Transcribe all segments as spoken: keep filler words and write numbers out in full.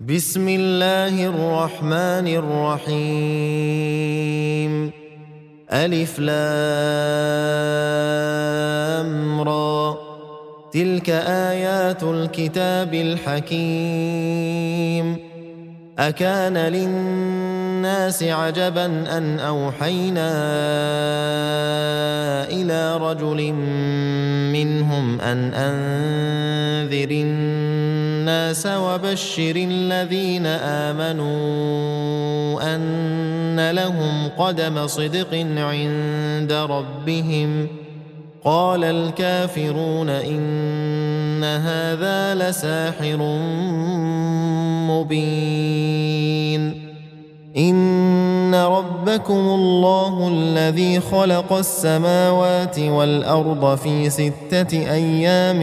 بسم الله الرحمن الرحيم. ألف لام را، تلك آيات الكتاب الحكيم. أكان للناس عجبا أن أوحينا إلى رجل منهم أن أنذر الناس وبشر الذين آمنوا أن لهم قدم صدق عند ربهم. قال الكافرون إن هذا لساحر مبين. إن ربكم الله الذي خلق السماوات والأرض في ستة أيام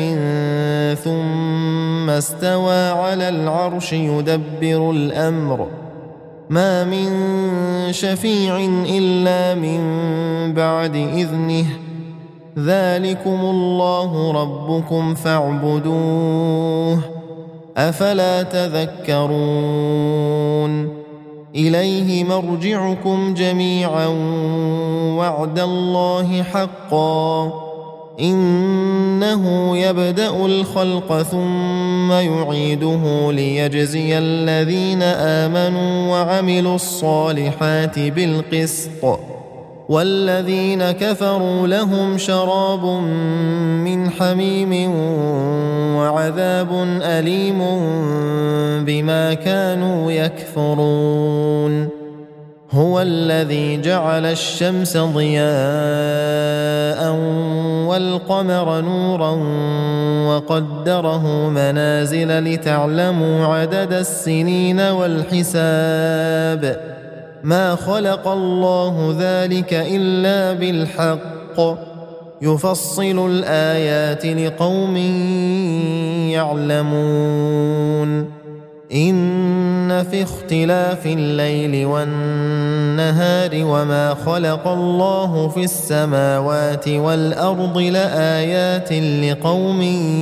ثم استوى على العرش يدبر الأمر، ما من شفيع إلا من بعد إذنه، ذلكم الله ربكم فاعبدوه، أفلا تذكرون. إليه مرجعكم جميعا وعد الله حقا، إنه يبدأ الخلق ثم يعيده ليجزي الذين آمنوا وعملوا الصالحات بالقسط، والذين كفروا لهم شراب من حميم وعذاب أليم بما كانوا يكفرون. هو الذي جعل الشمس ضياء والقمر نورا وقدره منازل لتعلموا عدد السنين والحساب، ما خلق الله ذلك إلا بالحق، يفصل الآيات لقوم يعلمون. إن في اختلاف الليل والنهار وما خلق الله في السماوات والأرض لآيات لقوم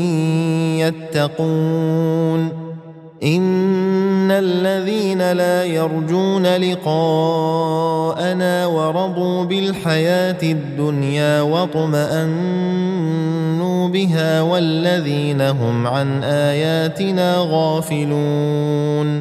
يتقون. إن الذين لا يرجون لقاءنا ورضوا بالحياة الدنيا واطمأنوا بها والذين هم عن آياتنا غافلون،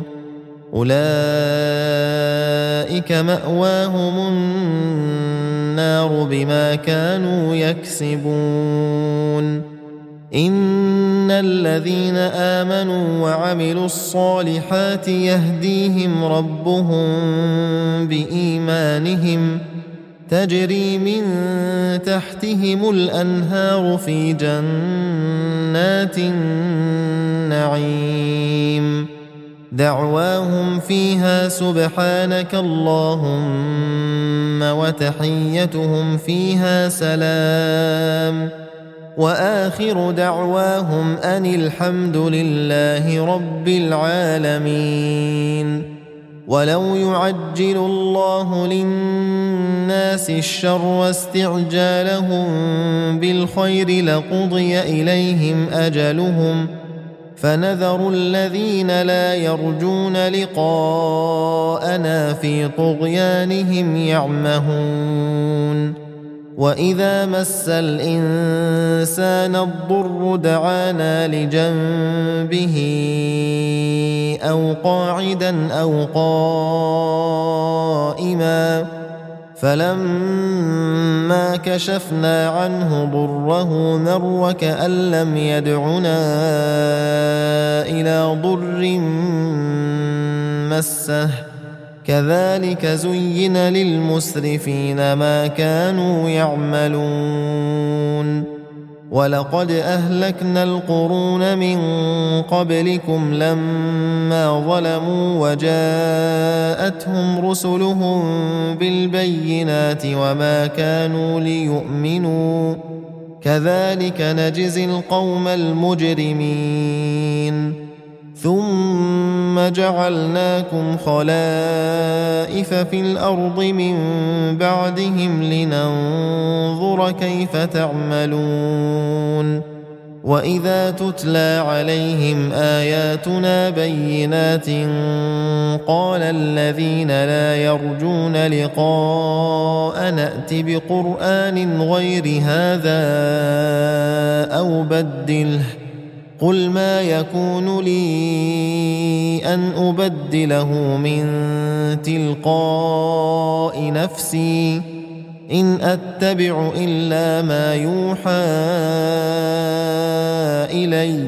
أولئك مأواهم النار بما كانوا يكسبون. إن الذين آمنوا وعملوا الصالحات يهديهم ربهم بإيمانهم، تجري من تحتهم الأنهار في جنات النعيم، دعواهم فيها سبحانك اللهم وتحيتهم فيها سلام، وآخر دعواهم أن الحمد لله رب العالمين. ولو يعجل الله للناس الشر واستعجالهم بالخير لقضي إليهم أجلهم، فنذر الذين لا يرجون لقاءنا في طغيانهم يعمهون. وإذا مس الإنسان الضر دعانا لجنبه أو قاعدا أو قائما، فلما كشفنا عنه ضره مر كأن لم يدعنا إلى ضر مسه، كذلك زين للمسرفين ما كانوا يعملون. ولقد أهلكنا القرون من قبلكم لما ظلموا وجاءتهم رسلهم بالبينات وما كانوا ليؤمنوا، كذلك نجزي القوم المجرمين. ثم جعلناكم خلائف في الأرض من بعدهم لننظر كيف تعملون. وإذا تتلى عليهم آياتنا بينات قال الذين لا يرجون لقاء نأت بقرآن غير هذا أو بدله قل ما يكون لي أن أبدله من تلقاء نفسي إن أتبع إلا ما يوحى إلي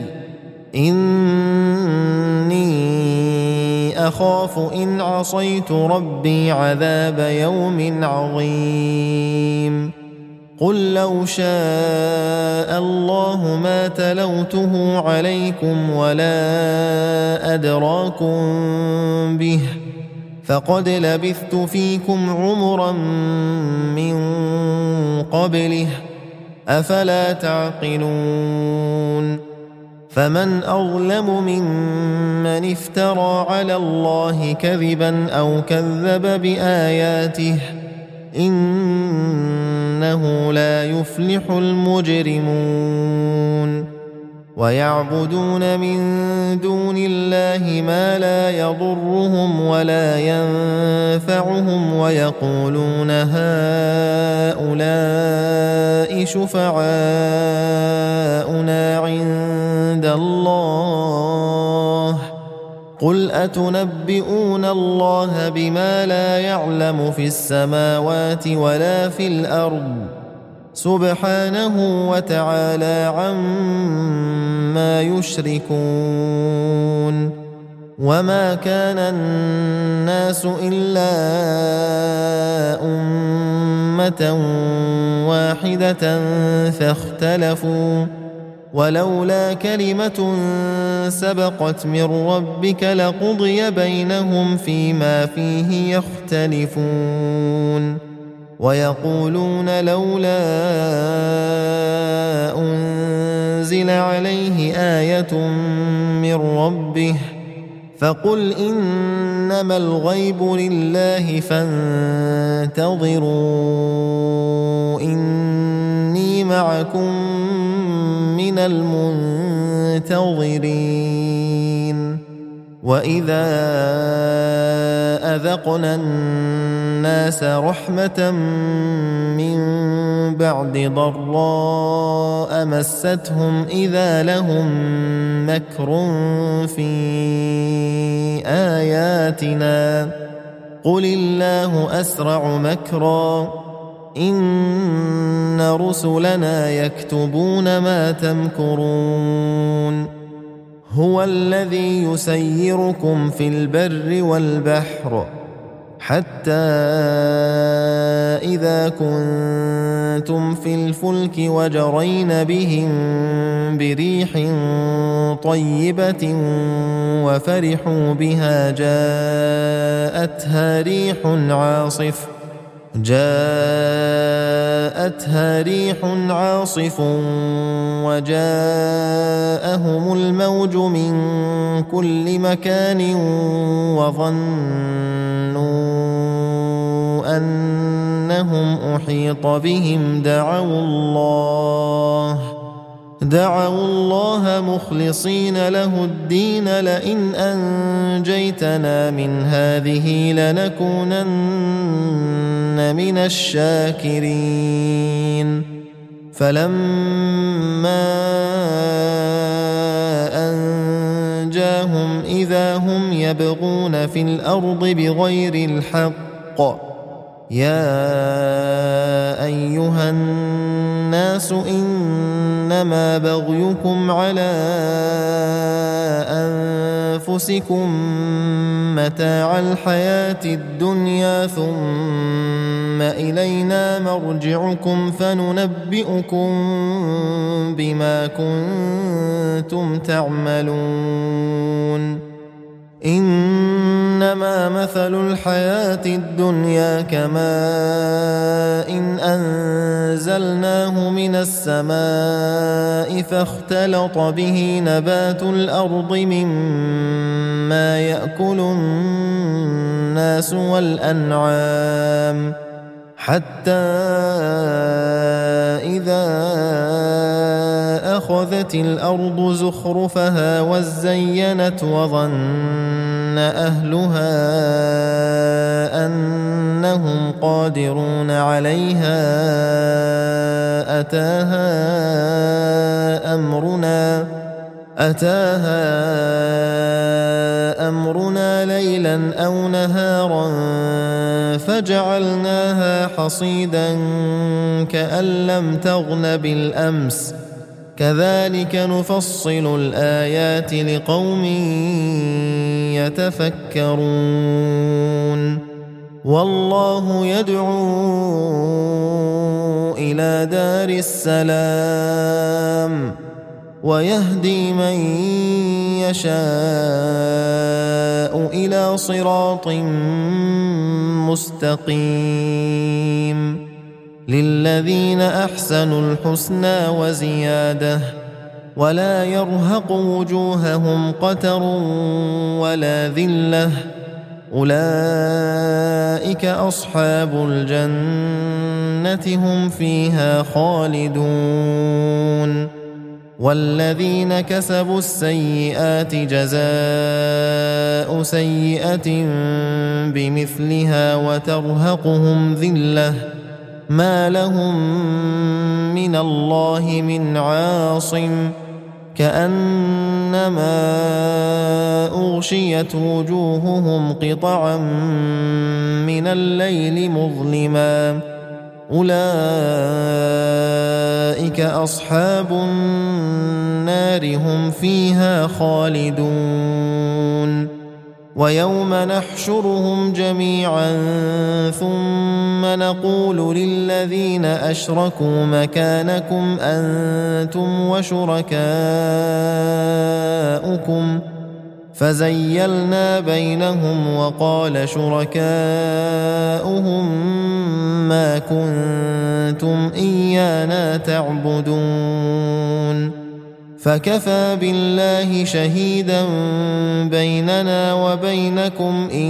إني أخاف إن عصيت ربي عذاب يوم عظيم قل لو شاء الله ما تلوته عليكم ولا أدراكم به فقد لبثت فيكم عمرا من قبله أفلا تعقلون فمن أظلم ممن افترى على الله كذبا أو كذب بآياته إنه لا يفلح المجرمون ويعبدون من دون الله ما لا يضرهم ولا ينفعهم ويقولون هؤلاء شفعاؤنا عند الله قل أتنبئون الله بما لا يعلم في السماوات ولا في الأرض سبحانه وتعالى عما يشركون وما كان الناس إلا أمة واحدة فاختلفوا ولولا كلمة سبقت من ربك لقضي بينهم فيما فيه يختلفون ويقولون لولا أنزل عليه آية من ربه فقل إنما الغيب لله فانتظروا إني معكم من المنتظرين وإذا أذقنا الناس رحمة من بعد ضراء مستهم إذا لهم مكر في آياتنا قل الله أسرع مكرا إن رسلنا يكتبون ما تمكرون هو الذي يسيركم في البر والبحر حتى إذا كنتم في الفلك وجرين بهم بريح طيبة وفرحوا بها جاءتها ريح عاصف جاءتها ريح عاصف وجاءهم الموج من كل مكان وظنوا أنهم أحيط بهم دعوا الله دعوا الله مخلصين له الدين لئن أنجيتنا من هذه لنكونن من الشاكرين فلما أنجاهم إذا هم يبغون في الأرض بغير الحق يا أيها الناس إنما بغيكم على أنفسكم متاع الحياة الدنيا ثم إلينا مرجعكم فننبئكم بما كنتم تعملون إنما مثل الحياة الدنيا كماء إن أنزلناه من السماء فاختلط به نبات الأرض مما يأكل الناس والأنعام حتى إذا أخذت الأرض زخرفها وزينت وظن أهلها أنهم قادرون عليها أتاها أمرنا أتاها أمرنا ليلا أو نهارا فجعلناها حصيدا كأن لم تغن بالأمس كذلك نفصل الآيات لقوم يتفكرون والله يدعو إلى دار السلام ويهدي من يشاء إلى صراط مستقيم للذين أحسنوا الحسنى وزيادة ولا يرهق وجوههم قتر ولا ذلة أولئك أصحاب الجنة هم فيها خالدون والذين كسبوا السيئات جزاء سيئة بمثلها وترهقهم ذلة ما لهم من الله من عاصم كأنما أغشيت وجوههم قطعا من الليل مظلما أولئك أصحاب النار هم فيها خالدون ويوم نحشرهم جميعا ثم نقول للذين أشركوا مكانكم أنتم وشركاؤكم فزيلنا بينهم وقال شركاؤهم ما كنتم إيانا تعبدون فكفى بالله شهيدا بيننا وبينكم إن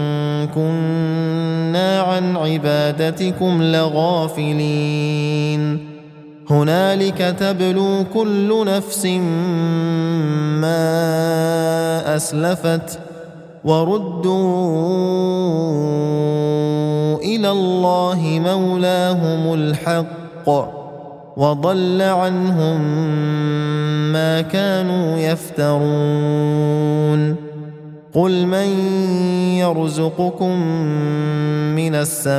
كنا عن عبادتكم لغافلين هنالك تبلو كل نفس ما أسلفت وردوا إلى الله مولاهم الحق وضل عنهم ما كانوا يفترون قل من يرزقكم من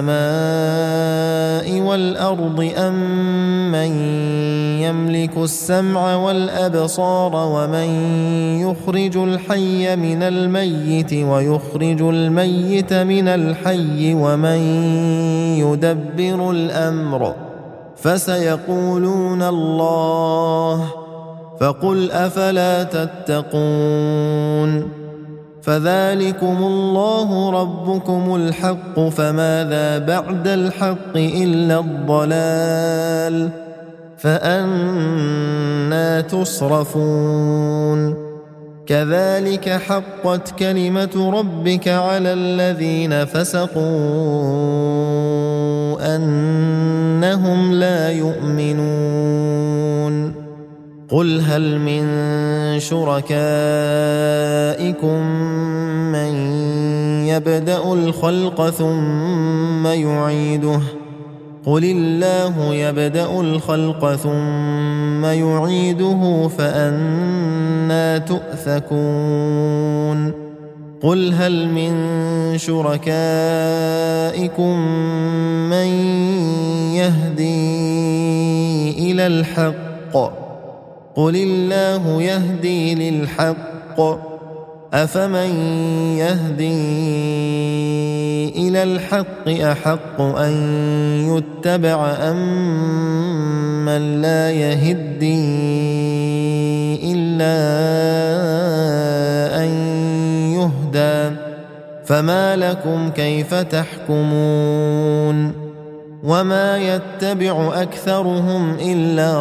السماء والأرض أم من يملك السمع والأبصار ومن يخرج الحي من الميت ويخرج الميت من الحي ومن يدبر الأمر فسيقولون الله فقل أفلا تتقون فذلكم الله ربكم الحق فماذا بعد الحق إلا الضلال فأنى تصرفون كذلك حقت كلمة ربك على الذين فسقوا أنهم لا يؤمنون قل هل من شركائكم من يبدأ الخلق ثم يعيده قل الله يبدأ الخلق ثم يعيده فأنى تؤفكون قل هل من شركائكم من يهدي إلى الحق قل الله يهدي للحق أفمن يهدي إلى الحق أحق أن يتبع أم من لا يهدي إلا أن يهدى فما لكم كيف تحكمون وما يتبع أكثرهم إلا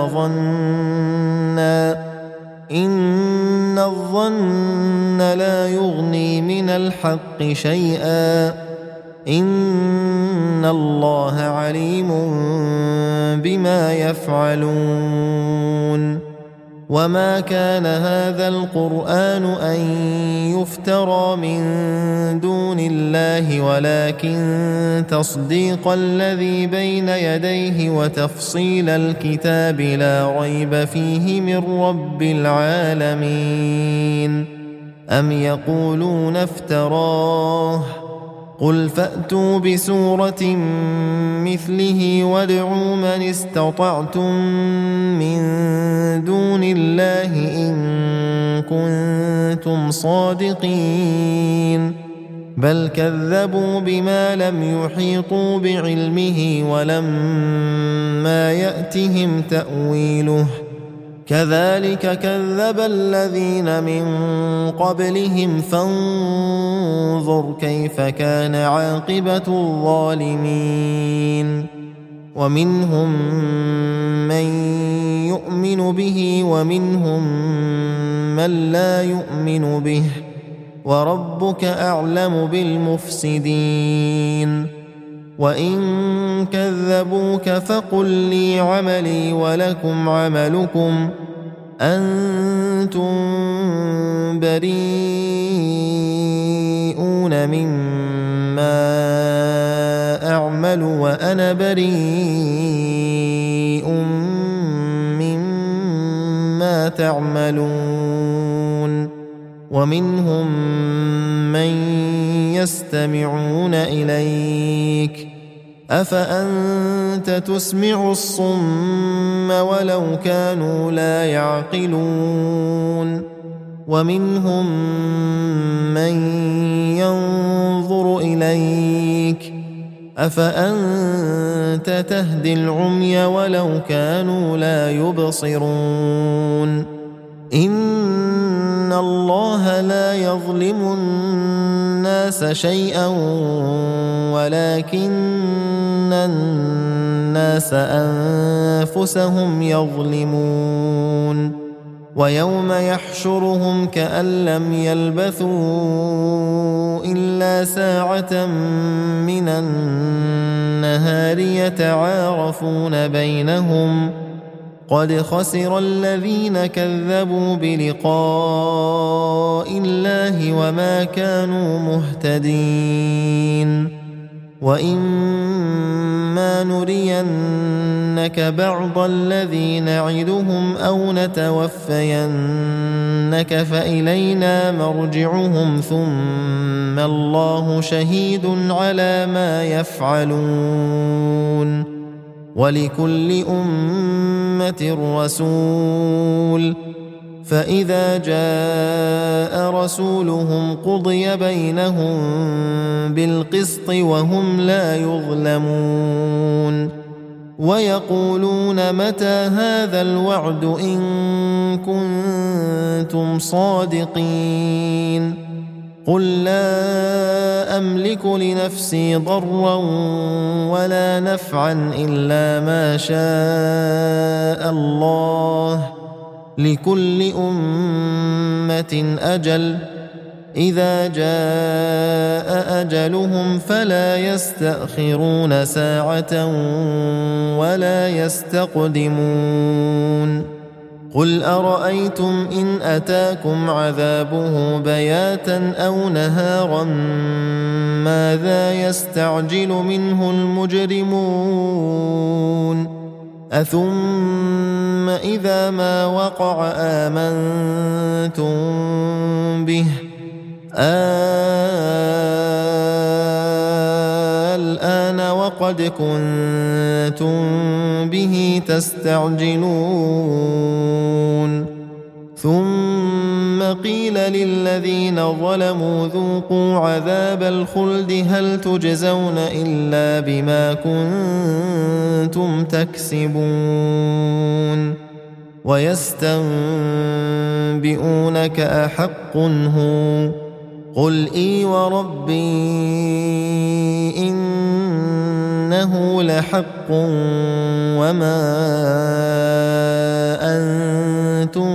ظنا إن الظن لا يغني من الحق شيئا إن الله عليم بما يفعلون وما كان هذا القرآن أن يفترى من دون الله ولكن تصديق الذي بين يديه وتفصيل الكتاب لا ريب فيه من رب العالمين. أم يقولون افتراه قل فأتوا بسورة مثله وادعوا من استطعتم من دون الله إن كنتم صادقين. بل كذبوا بما لم يحيطوا بعلمه ولما يأتهم تأويله كذلك كذب الذين من قبلهم فانظر كيف كان عاقبة الظالمين. ومنهم من يؤمن به ومنهم من لا يؤمن به وربك أعلم بالمفسدين. وإن كذبوك فقل لي عملي ولكم عملكم أنتم بريئون مما أعمل وأنا بريء مما تعملون. ومنهم من يستمعون إليك أفأنت تسمع الصم ولو كانوا لا يعقلون. ومنهم من ينظر إليك أفأنت تهدي العمي ولو كانوا لا يبصرون. إن الله لا يظلم الناس شيئا ولكن الناس أنفسهم يظلمون. ويوم يحشرهم كأن لم يلبثوا إلا ساعة من النهار يتعارفون بينهم قد خسر الذين كذبوا بلقاء الله وما كانوا مهتدين. وإما نرينك بعض الذي نعدهم أو نتوفينك فإلينا مرجعهم ثم الله شهيد على ما يفعلون. ولكل أمة رسول فإذا جاء رسولهم قضي بينهم بالقسط وهم لا يظلمون. ويقولون متى هذا الوعد إن كنتم صادقين. قل لا أملك لنفسي ضرا ولا نفعا إلا ما شاء الله لكل أمة أجل إذا جاء أجلهم فلا يستأخرون ساعة ولا يستقدمون. قل أرأيتم إن أتاكم عذابه بياتا أو نهارا ماذا يستعجل منه المجرمون. أثم إذا ما وقع آمنتم به الآن وقد كنتم به تستعجلون. ثم قيل للذين ظلموا ذوقوا عذاب الخلد هل تجزون إلا بما كنتم تكسبون. ويستنبئونك أحق هو قل إي وربي إنه لحق وما أنتم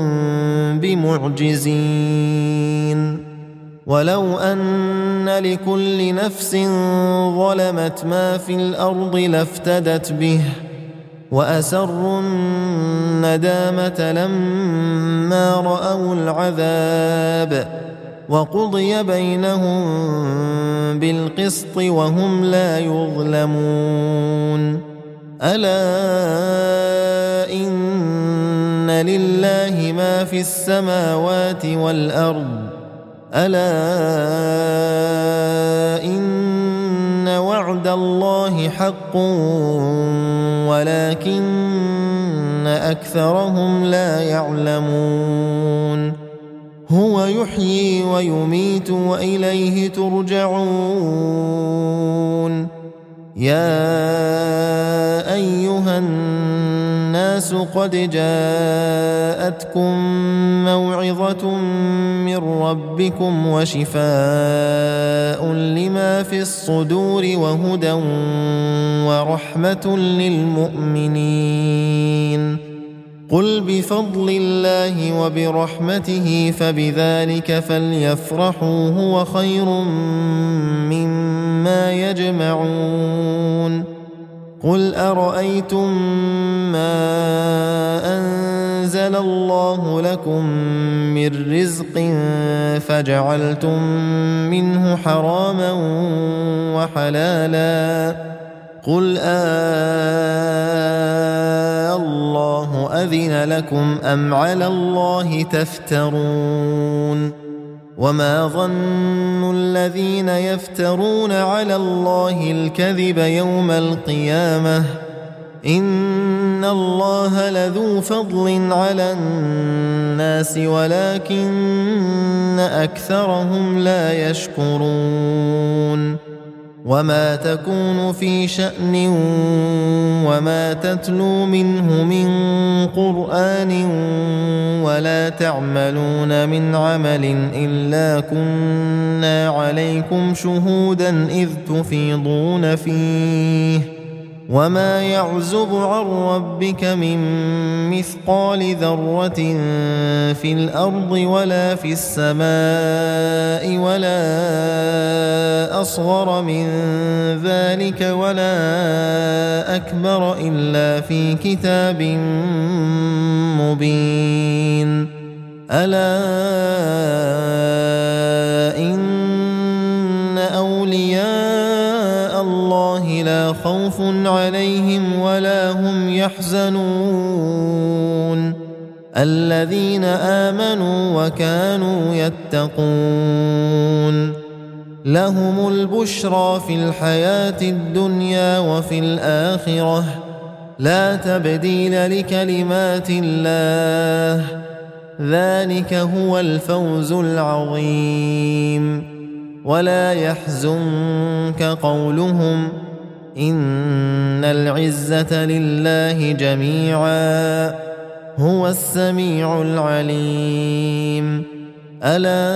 بمعجزين. ولو أن لكل نفس ظلمت ما في الأرض لافتدت به وأسروا الندامة لما رأوا العذاب وقضي بينهم بالقسط وهم لا يظلمون ألا إن لله ما في السماوات والأرض ألا إن وعد الله حق ولكن أكثرهم لا يعلمون هو يحيي ويميت وإليه ترجعون يا أيها الناس قد جاءتكم موعظة من ربكم وشفاء لما في الصدور وهدى ورحمة للمؤمنين قل بفضل الله وبرحمته فبذلك فليفرحوا هو خير مما يجمعون قل أرأيتم ما أنزل الله لكم من رزق فجعلتم منه حراما وحلالا قل آه الله أذن لكم أم على الله تفترون وما ظن الذين يفترون على الله الكذب يوم القيامة إن الله لذو فضل على الناس ولكن أكثرهم لا يشكرون وما تكون في شأن وما تتلو منه من قرآن ولا تعملون من عمل إلا كنا عليكم شهودا إذ تفيضون فيه وما يعزب عن ربك من مثقال ذرة في الأرض ولا في السماء ولا أصغر من ذلك ولا أكبر إلا في كتاب مبين ألا إن أولياء الله لا خوف عليهم ولا هم يحزنون الذين آمنوا وكانوا يتقون لهم البشرى في الحياة الدنيا وفي الآخرة لا تبديل لكلمات الله ذلك هو الفوز العظيم ولا يحزنك قولهم إن العزة لله جميعا هو السميع العليم ألا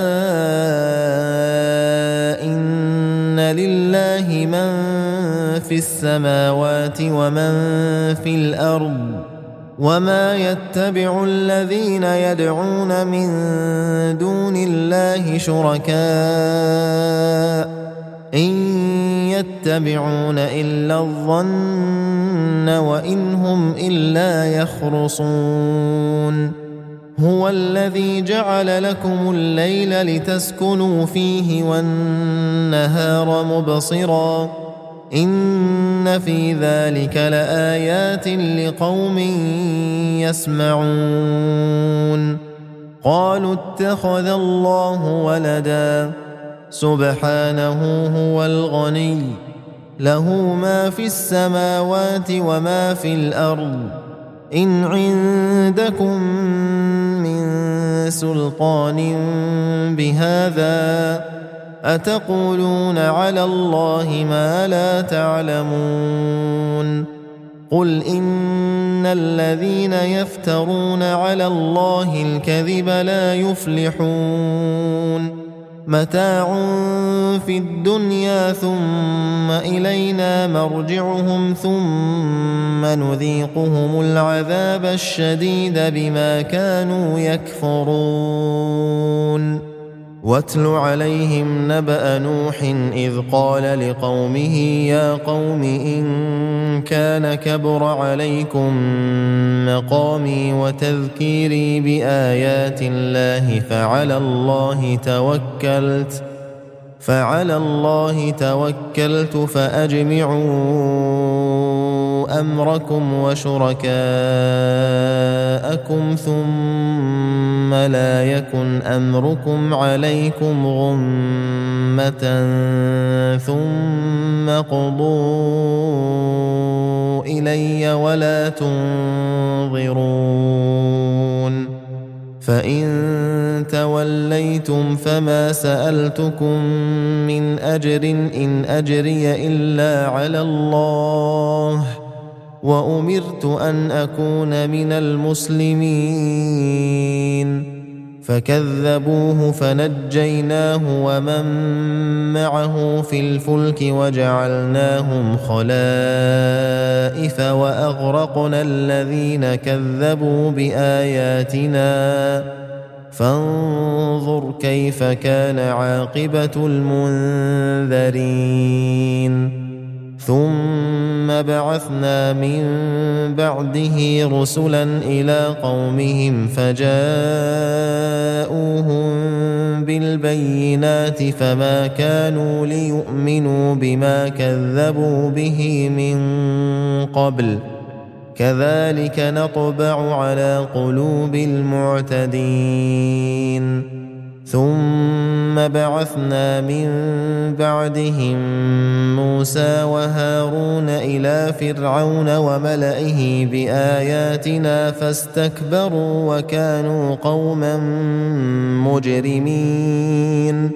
إن لله من في السماوات ومن في الأرض وما يتبع الذين يدعون من دون الله شركاء إن يتبعون إلا الظن وإن هم إلا يخرصون هو الذي جعل لكم الليل لتسكنوا فيه والنهار مبصرا إن في ذلك لآيات لقوم يسمعون قالوا اتخذ الله ولدا سبحانه هو الغني له ما في السماوات وما في الأرض إن عندكم من سلطان بهذا أتقولون على الله ما لا تعلمون قل إن الذين يفترون على الله الكذب لا يفلحون متاع في الدنيا ثم إلينا مرجعهم ثم نذيقهم العذاب الشديد بما كانوا يكفرون واتل عليهم نبأ نوح إذ قال لقومه يا قوم إن كان كبر عليكم مقامي وتذكيري بآيات الله فعلى الله توكلت فعلى الله توكلت فأجمعوا أمركم وشركاءكم ثم لا يكن أمركم عليكم غمة ثم قضوا إلي ولا تنظرون فإن توليتم فما سألتكم من أجر إن أجري إلا على الله وأمرت أن أكون من المسلمين فكذبوه فنجيناه ومن معه في الفلك وجعلناهم خلائف وأغرقنا الذين كذبوا بآياتنا فانظر كيف كان عاقبة المنذرين ثم بعثنا من بعده رسلا إلى قومهم فجاءوهم بالبينات فما كانوا ليؤمنوا بما كذبوا به من قبل كذلك نطبع على قلوب المعتدين ثم بعثنا من بعدهم موسى وهارون إلى فرعون وملئه بآياتنا فاستكبروا وكانوا قوما مجرمين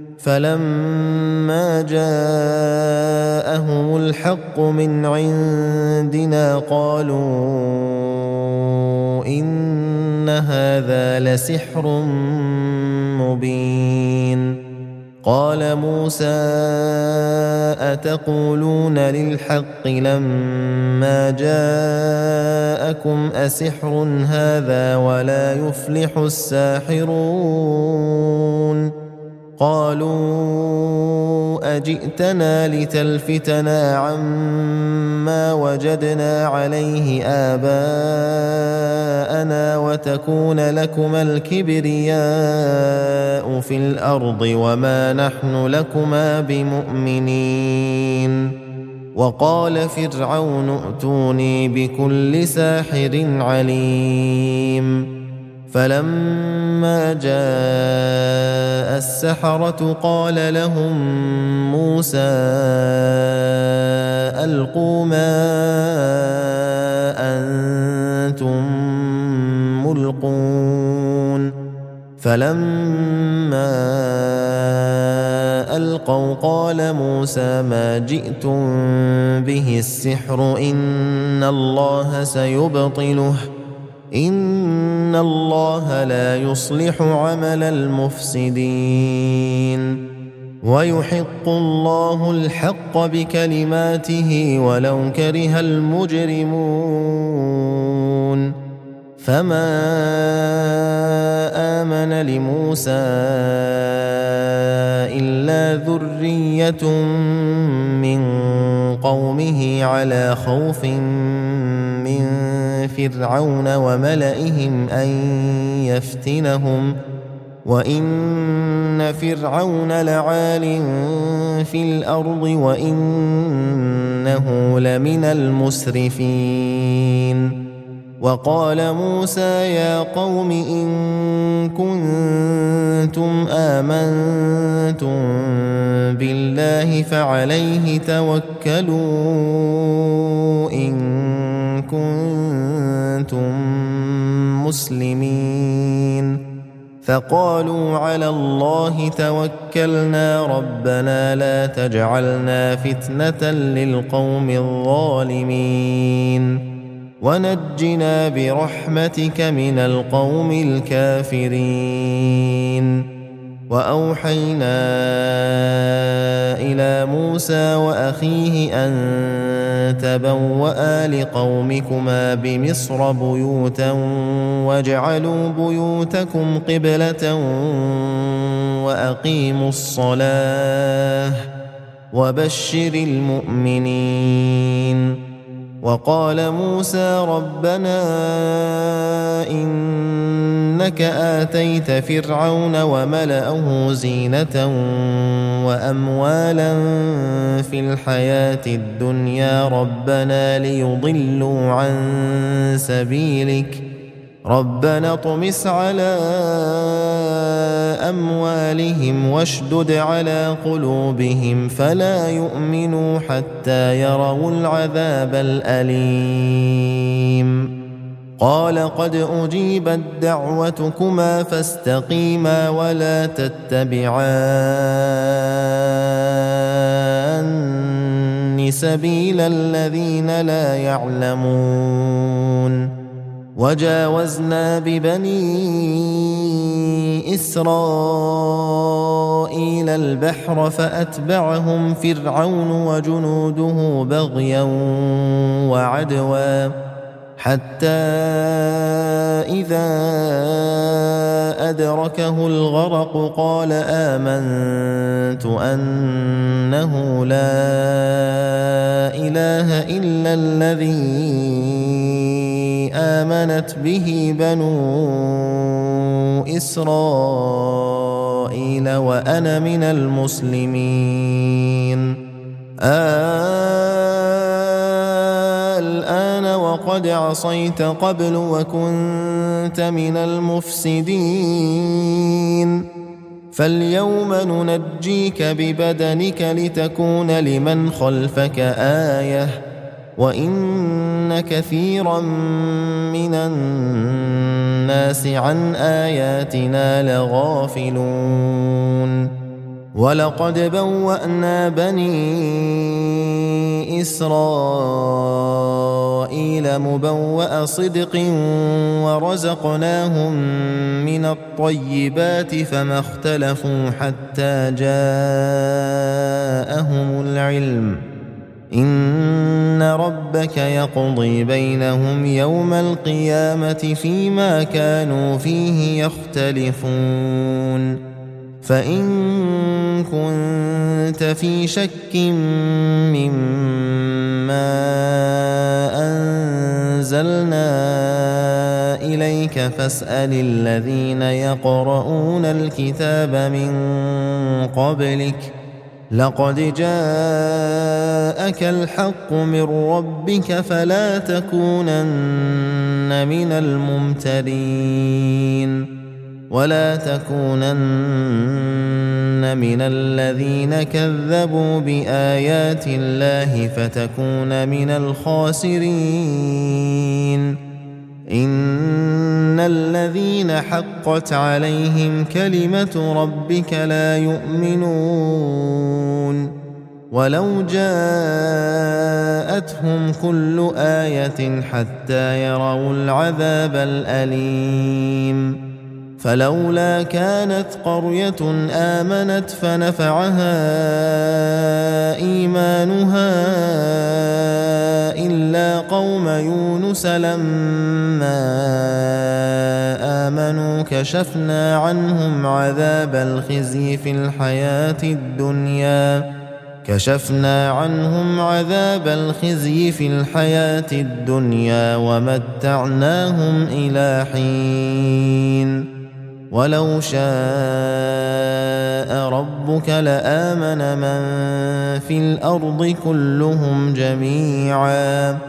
فلما جاءهم الحق من عندنا قالوا إن هذا لسحر مبين قال موسى أتقولون للحق لما جاءكم أسحر هذا ولا يفلح الساحرون قالوا أجئتنا لتلفتنا عما وجدنا عليه آباءنا وتكون لكما الكبرياء في الأرض وما نحن لكما بمؤمنين وقال فرعون ائتوني بكل ساحر عليم فلما جاء السحرة قال لهم موسى ألقوا ما أنتم ملقون فلما ألقوا قال موسى ما جئتم به السحر إن الله سيبطله إن الله لا يصلح عمل المفسدين ويحق الله الحق بكلماته ولو كره المجرمون فما آمن لموسى إلا ذرية من قومه على خوف من فرعون وملئهم أن يفتنهم وإن فرعون لعال في الأرض وإنه لمن المسرفين وقال موسى يا قوم إن كنتم آمنتم بالله فعليه توكلوا إن كنتم مسلمين فقالوا على الله توكلنا ربنا لا تجعلنا فتنة للقوم الظالمين ونجنا برحمتك من القوم الكافرين وأوحينا إلى موسى وأخيه أن تبوأ لقومكما بمصر بيوتا واجعلوا بيوتكم قبلة وأقيموا الصلاة وبشر المؤمنين. وقال موسى ربنا إنك آتيت فرعون وملأه زينة وأموالا في الحياة الدنيا ربنا ليضلوا عن سبيلك ربنا اطمس على أموالهم واشدد على قلوبهم فلا يؤمنوا حتى يروا العذاب الأليم. قال قد أجيبت دعوتكما فاستقيما ولا تتبعان سبيل الذين لا يعلمون. وجاوزنا ببني إسرائيل البحر فأتبعهم فرعون وجنوده بغيا وعدوا حتى إذا أدركه الغرق قال آمنت أنه لا إله إلا الذي آمنت به بنو إسرائيل وأنا من المسلمين. الآن وقد عصيت قبل وكنت من المفسدين فاليوم ننجيك ببدنك لتكون لمن خلفك آية وإن كثيرا من الناس عن آياتنا لغافلون. ولقد بوأنا بني إسرائيل مبوأ صدق ورزقناهم من الطيبات فما اختلفوا حتى جاءهم العلم إن ربك يقضي بينهم يوم القيامة فيما كانوا فيه يختلفون. فإن كنت في شك مما أنزلنا إليك فاسأل الذين يقرؤون الكتاب من قبلك لقد جاءك الحق من ربك فلا تكونن من الممترين ولا تكونن من الذين كذبوا بآيات الله فتكون من الخاسرين. إن الذين حقت عليهم كلمة ربك لا يؤمنون ولو جاءتهم كل آية حتى يروا العذاب الأليم. فلولا كانت قرية آمنت فنفعها إيمانها إلا قوم يونس لما آمنوا كشفنا عنهم عذاب الخزي في الحياة الدنيا كشفنا عنهم عذاب الخزي في الحياة الدنيا ومتعناهم إلى حين. ولو شاء ربك لآمن من في الأرض كلهم جميعا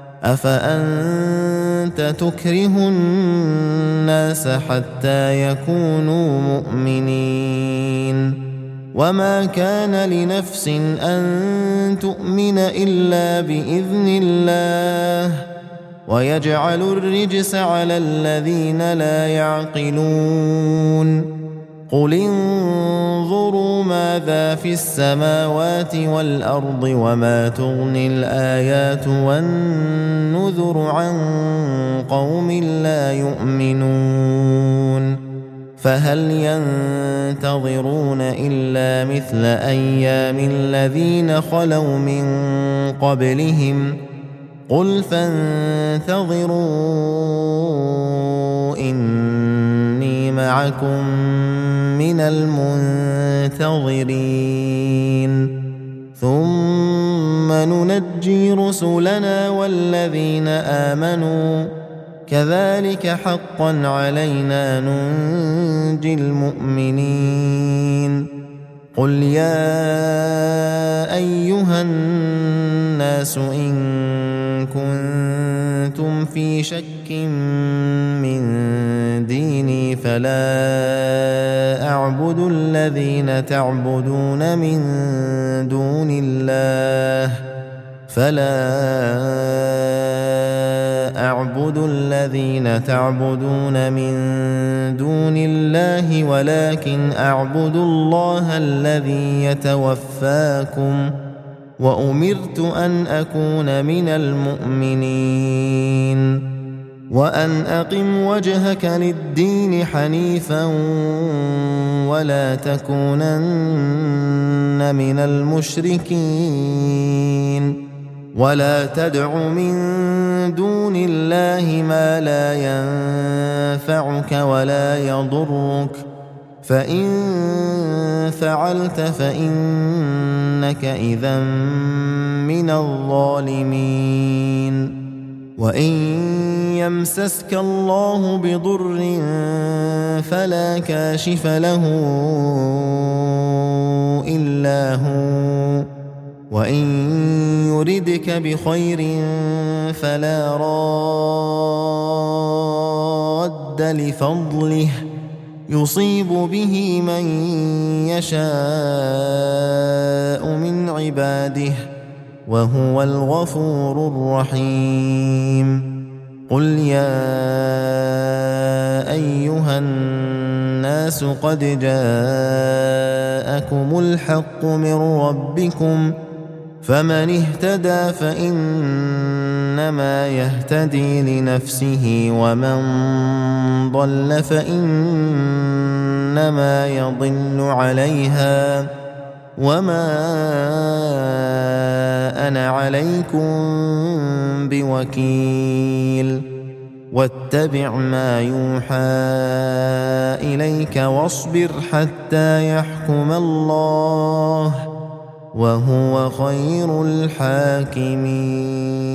أفأنت تكره الناس حتى يكونوا مؤمنين. وما كان لنفس أن تؤمن إلا بإذن الله ويجعل الرجس على الذين لا يعقلون. قل انظروا ماذا في السماوات والأرض وما تغني الآيات والنذر عن قوم لا يؤمنون. فهل ينتظرون إلا مثل أيام الذين خلوا من قبلهم قل فانتظروا إني معكم من المنتظرين ثم ننجي رسلنا والذين آمنوا كذلك حقا علينا ننجي المؤمنين قل يا أيها الناس إن كنتم في شك من ديني فلا أعبد الذين تعبدون من دون الله فلا أعبد الذين تعبدون من دون الله ولكن أعبد الله الذي يتوفاكم وأمرت أن أكون من المؤمنين وأن أقم وجهك للدين حنيفا ولا تكونن من المشركين ولا تدع من دون الله ما لا ينفعك ولا يضرك فإن فعلت فإنك إذا من الظالمين وإن يمسسك الله بضر فلا كاشف له إلا هو وإن يردك بخير فلا راد لفضله يصيب به من يشاء من عباده وهو الغفور الرحيم قل يا أيها الناس قد جاءكم الحق من ربكم فمن اهتدى فإنما يهتدي لنفسه ومن ضل فإنما يضل عليها وما أنا عليكم بوكيل واتبع ما يوحى إليك واصبر حتى يحكم الله وهو خير الحاكمين.